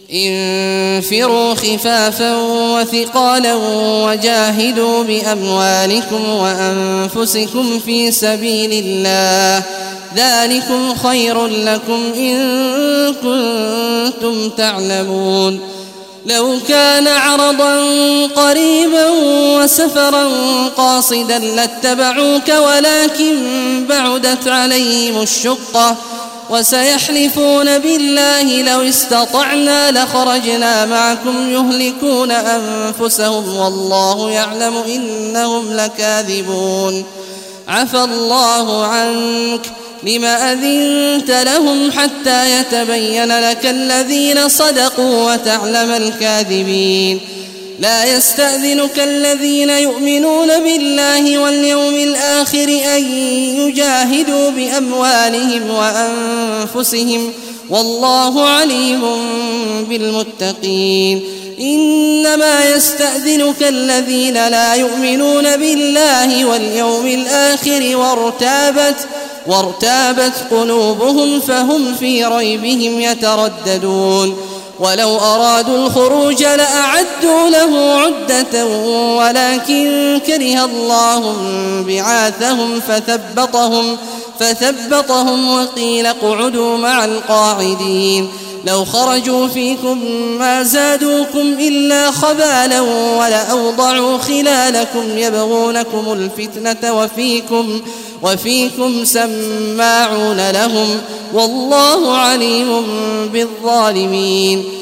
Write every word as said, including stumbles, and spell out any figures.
انفروا خفافا وثقالا وجاهدوا بأموالكم وأنفسكم في سبيل الله ذلكم خير لكم إن كنتم تعلمون. لو كان عرضا قريبا وسفرا قاصدا لاتبعوك ولكن بعدت عليهم الشقة وسيحلفون بالله لو استطعنا لخرجنا معكم يهلكون أنفسهم والله يعلم إنهم لكاذبون. عفى الله عنك لم أذنت لهم حتى يتبين لك الذين صدقوا وتعلم الكاذبين. لا يستأذنك الذين يؤمنون بالله واليوم الآخر أن يجاهدوا بأموالهم وأنفسهم والله عليم بالمتقين. إنما يستأذنك الذين لا يؤمنون بالله واليوم الآخر وارتابت وارتابت قلوبهم فهم في ريبهم يترددون. ولو أرادوا الخروج لأعدوا له عدة ولكن كره الله بعاثهم فثبطهم, فثبطهم وقيل اقعدوا مع القاعدين. لو خرجوا فيكم ما زادوكم إلا خبالا ولأوضعوا خلالكم يبغونكم الفتنة وفيكم, وفيكم سماعون لهم والله عليم بالظالمين.